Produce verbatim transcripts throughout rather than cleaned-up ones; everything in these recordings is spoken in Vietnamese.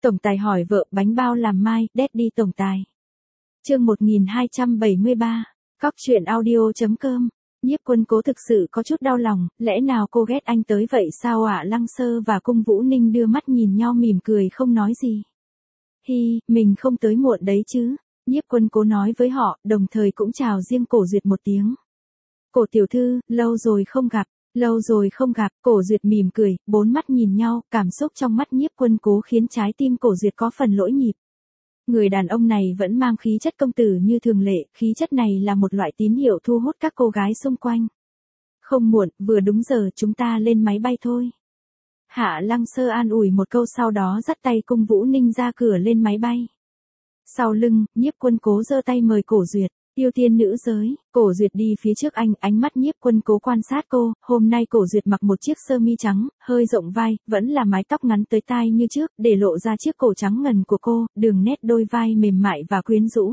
Tổng tài hỏi vợ bánh bao làm mai, Daddy tổng tài. Chương một nghìn hai trăm bảy mươi ba, cóc truyện audio chấm com. Nhiếp Quân Cố thực sự có chút đau lòng, lẽ nào cô ghét anh tới vậy sao ạ? Lăng Sơ và Cung Vũ Ninh đưa mắt nhìn nhau mỉm cười không nói gì. Hi, mình không tới muộn đấy chứ. Nhiếp Quân Cố nói với họ, đồng thời cũng chào riêng Cổ Duyệt một tiếng. Cổ tiểu thư, lâu rồi không gặp. Lâu rồi không gặp, Cổ Duyệt mỉm cười, bốn mắt nhìn nhau, cảm xúc trong mắt Nhiếp Quân Cố khiến trái tim Cổ Duyệt có phần lỗi nhịp. Người đàn ông này vẫn mang khí chất công tử như thường lệ, khí chất này là một loại tín hiệu thu hút các cô gái xung quanh. Không muộn, vừa đúng giờ chúng ta lên máy bay thôi. Hạ Lăng Sơ an ủi một câu sau đó dắt tay Cung Vũ Ninh ra cửa lên máy bay. Sau lưng, Nhiếp Quân Cố giơ tay mời Cổ Duyệt. Yêu tiên nữ giới, Cổ Duyệt đi phía trước anh, ánh mắt Nhiếp Quân Cố quan sát cô, hôm nay Cổ Duyệt mặc một chiếc sơ mi trắng, hơi rộng vai, vẫn là mái tóc ngắn tới tai như trước, để lộ ra chiếc cổ trắng ngần của cô, đường nét đôi vai mềm mại và quyến rũ.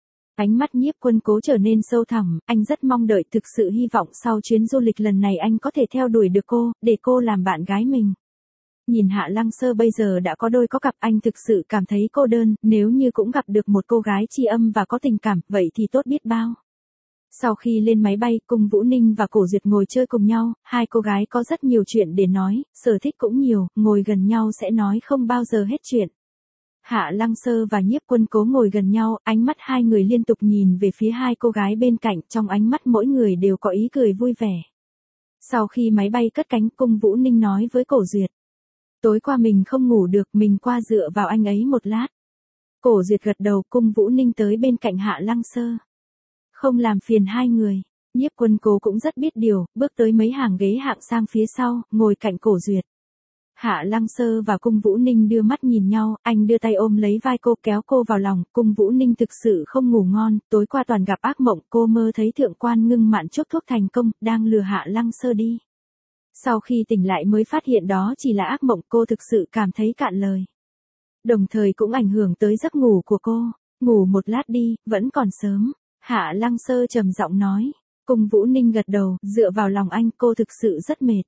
Ánh mắt Nhiếp Quân Cố trở nên sâu thẳm, anh rất mong đợi, thực sự hy vọng sau chuyến du lịch lần này anh có thể theo đuổi được cô, để cô làm bạn gái mình. Nhìn Hạ Lăng Sơ bây giờ đã có đôi có cặp, anh thực sự cảm thấy cô đơn, nếu như cũng gặp được một cô gái tri âm và có tình cảm, vậy thì tốt biết bao. Sau khi lên máy bay, Cung Vũ Ninh và Cổ Duyệt ngồi chơi cùng nhau, hai cô gái có rất nhiều chuyện để nói, sở thích cũng nhiều, ngồi gần nhau sẽ nói không bao giờ hết chuyện. Hạ Lăng Sơ và Nhiếp Quân Cố ngồi gần nhau, ánh mắt hai người liên tục nhìn về phía hai cô gái bên cạnh, trong ánh mắt mỗi người đều có ý cười vui vẻ. Sau khi máy bay cất cánh, Cung Vũ Ninh nói với Cổ Duyệt. Tối qua mình không ngủ được, mình qua dựa vào anh ấy một lát. Cổ Duyệt gật đầu, Cung Vũ Ninh tới bên cạnh Hạ Lăng Sơ. Không làm phiền hai người, Nhiếp Quân Cố cũng rất biết điều, bước tới mấy hàng ghế hạng sang phía sau, ngồi cạnh Cổ Duyệt. Hạ Lăng Sơ và Cung Vũ Ninh đưa mắt nhìn nhau, anh đưa tay ôm lấy vai cô kéo cô vào lòng, Cung Vũ Ninh thực sự không ngủ ngon, tối qua toàn gặp ác mộng, cô mơ thấy thượng quan Ngưng Mạn chốt thuốc thành công, đang lừa Hạ Lăng Sơ đi. Sau khi tỉnh lại mới phát hiện đó chỉ là ác mộng, cô thực sự cảm thấy cạn lời. Đồng thời cũng ảnh hưởng tới giấc ngủ của cô. Ngủ một lát đi, vẫn còn sớm. Hạ Lăng Sơ trầm giọng nói. Cung Vũ Ninh gật đầu, dựa vào lòng anh, cô thực sự rất mệt.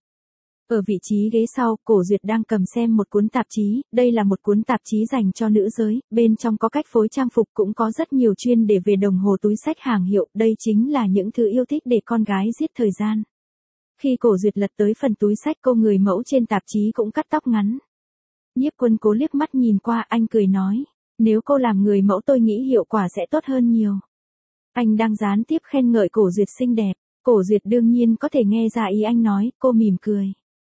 Ở vị trí ghế sau, Cổ Duyệt đang cầm xem một cuốn tạp chí, đây là một cuốn tạp chí dành cho nữ giới, bên trong có cách phối trang phục, cũng có rất nhiều chuyên đề về đồng hồ, túi xách hàng hiệu, đây chính là những thứ yêu thích để con gái giết thời gian. Khi Cổ Duyệt lật tới phần túi xách, cô người mẫu trên tạp chí cũng cắt tóc ngắn. Nhiếp Quân Cố liếc mắt nhìn qua, anh cười nói, nếu cô làm người mẫu tôi nghĩ hiệu quả sẽ tốt hơn nhiều. Anh đang gián tiếp khen ngợi Cổ Duyệt xinh đẹp. Cổ Duyệt đương nhiên có thể nghe ra ý anh nói, cô mỉm cười.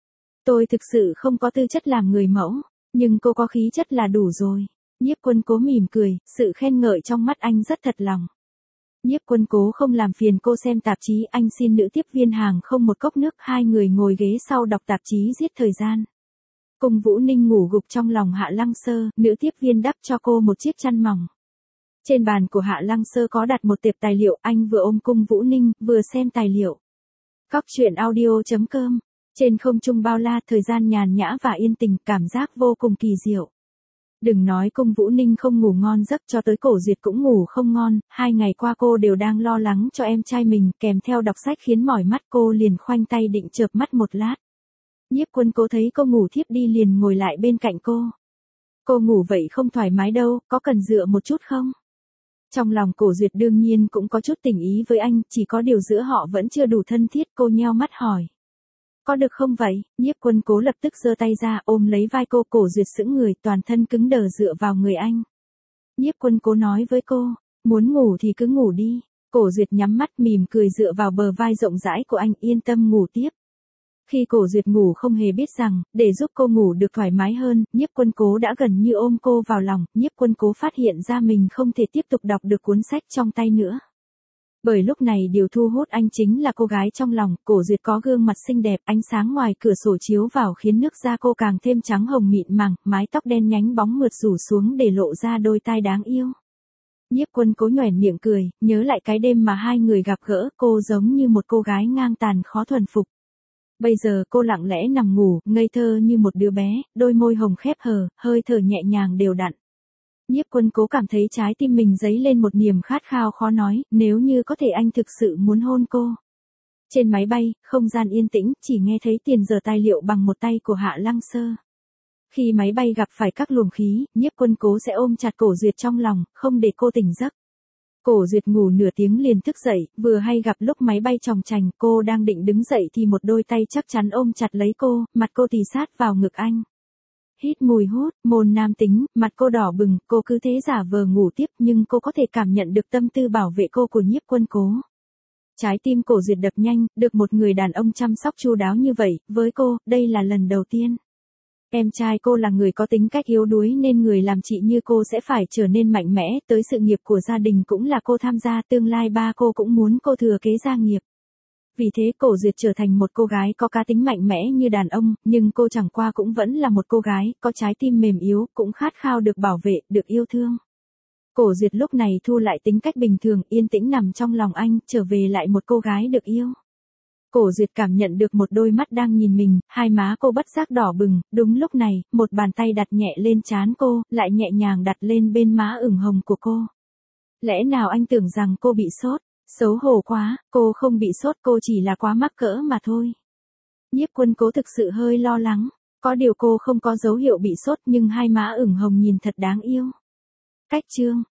Tôi thực sự không có tư chất làm người mẫu, nhưng cô có khí chất là đủ rồi. Nhiếp Quân Cố mỉm cười, sự khen ngợi trong mắt anh rất thật lòng. Nhiếp Quân Cố không làm phiền cô xem tạp chí, anh xin nữ tiếp viên hàng không một cốc nước, hai người ngồi ghế sau đọc tạp chí giết thời gian. Cung Vũ Ninh ngủ gục trong lòng Hạ Lăng Sơ, nữ tiếp viên đắp cho cô một chiếc chăn mỏng. Trên bàn của Hạ Lăng Sơ có đặt một tiệp tài liệu, anh vừa ôm Cung Vũ Ninh, vừa xem tài liệu. Cóc truyện audio chấm com. Trên không trung bao la, thời gian nhàn nhã và yên tình, cảm giác vô cùng kỳ diệu. Đừng nói Cung Vũ Ninh không ngủ ngon giấc, cho tới Cổ Duyệt cũng ngủ không ngon, hai ngày qua cô đều đang lo lắng cho em trai mình, kèm theo đọc sách khiến mỏi mắt, cô liền khoanh tay định chợp mắt một lát. Nhiếp Quân Cố thấy cô ngủ thiếp đi liền ngồi lại bên cạnh cô. Cô ngủ vậy không thoải mái đâu, có cần dựa một chút không? Trong lòng Cổ Duyệt đương nhiên cũng có chút tình ý với anh, chỉ có điều giữa họ vẫn chưa đủ thân thiết, cô nheo mắt hỏi. Có được không vậy? Nhiếp Quân Cố lập tức giơ tay ra ôm lấy vai cô, Cổ Duyệt sững người, toàn thân cứng đờ dựa vào người anh. Nhiếp Quân Cố nói với cô, muốn ngủ thì cứ ngủ đi. Cổ Duyệt nhắm mắt mỉm cười dựa vào bờ vai rộng rãi của anh, yên tâm ngủ tiếp. Khi Cổ Duyệt ngủ không hề biết rằng, để giúp cô ngủ được thoải mái hơn, Nhiếp Quân Cố đã gần như ôm cô vào lòng, Nhiếp Quân Cố phát hiện ra mình không thể tiếp tục đọc được cuốn sách trong tay nữa. Bởi lúc này điều thu hút anh chính là cô gái trong lòng, Cổ Duyệt có gương mặt xinh đẹp, ánh sáng ngoài cửa sổ chiếu vào khiến nước da cô càng thêm trắng hồng mịn màng, mái tóc đen nhánh bóng mượt rủ xuống để lộ ra đôi tai đáng yêu. Nhiếp Quân Cố nhoẻn miệng cười, nhớ lại cái đêm mà hai người gặp gỡ, cô giống như một cô gái ngang tàn khó thuần phục. Bây giờ cô lặng lẽ nằm ngủ, ngây thơ như một đứa bé, đôi môi hồng khép hờ, hơi thở nhẹ nhàng đều đặn. Nhiếp Quân Cố cảm thấy trái tim mình dấy lên một niềm khát khao khó nói, nếu như có thể anh thực sự muốn hôn cô. Trên máy bay, không gian yên tĩnh, chỉ nghe thấy tiền giờ tài liệu bằng một tay của Hạ Lăng Sơ. Khi máy bay gặp phải các luồng khí, Nhiếp Quân Cố sẽ ôm chặt Cổ Duyệt trong lòng, không để cô tỉnh giấc. Cổ Duyệt ngủ nửa tiếng liền thức dậy, vừa hay gặp lúc máy bay chòng chành, cô đang định đứng dậy thì một đôi tay chắc chắn ôm chặt lấy cô, mặt cô thì sát vào ngực anh. Hít mùi hút, môn nam tính, mặt cô đỏ bừng, cô cứ thế giả vờ ngủ tiếp nhưng cô có thể cảm nhận được tâm tư bảo vệ cô của Nhiếp Quân Cố. Trái tim Cổ Duyệt đập nhanh, được một người đàn ông chăm sóc chu đáo như vậy, với cô, đây là lần đầu tiên. Em trai cô là người có tính cách yếu đuối nên người làm chị như cô sẽ phải trở nên mạnh mẽ, tới sự nghiệp của gia đình cũng là cô tham gia, tương lai ba cô cũng muốn cô thừa kế gia nghiệp. Vì thế Cổ Duyệt trở thành một cô gái có cá tính mạnh mẽ như đàn ông, nhưng cô chẳng qua cũng vẫn là một cô gái, có trái tim mềm yếu, cũng khát khao được bảo vệ, được yêu thương. Cổ Duyệt lúc này thu lại tính cách bình thường, yên tĩnh nằm trong lòng anh, trở về lại một cô gái được yêu. Cổ Duyệt cảm nhận được một đôi mắt đang nhìn mình, hai má cô bất giác đỏ bừng, đúng lúc này, một bàn tay đặt nhẹ lên trán cô, lại nhẹ nhàng đặt lên bên má ửng hồng của cô. Lẽ nào anh tưởng rằng cô bị sốt? Xấu hổ quá, cô không bị sốt, cô chỉ là quá mắc cỡ mà thôi. Nhiếp Quân Cố thực sự hơi lo lắng, có điều cô không có dấu hiệu bị sốt nhưng hai má ửng hồng nhìn thật đáng yêu. Cách chương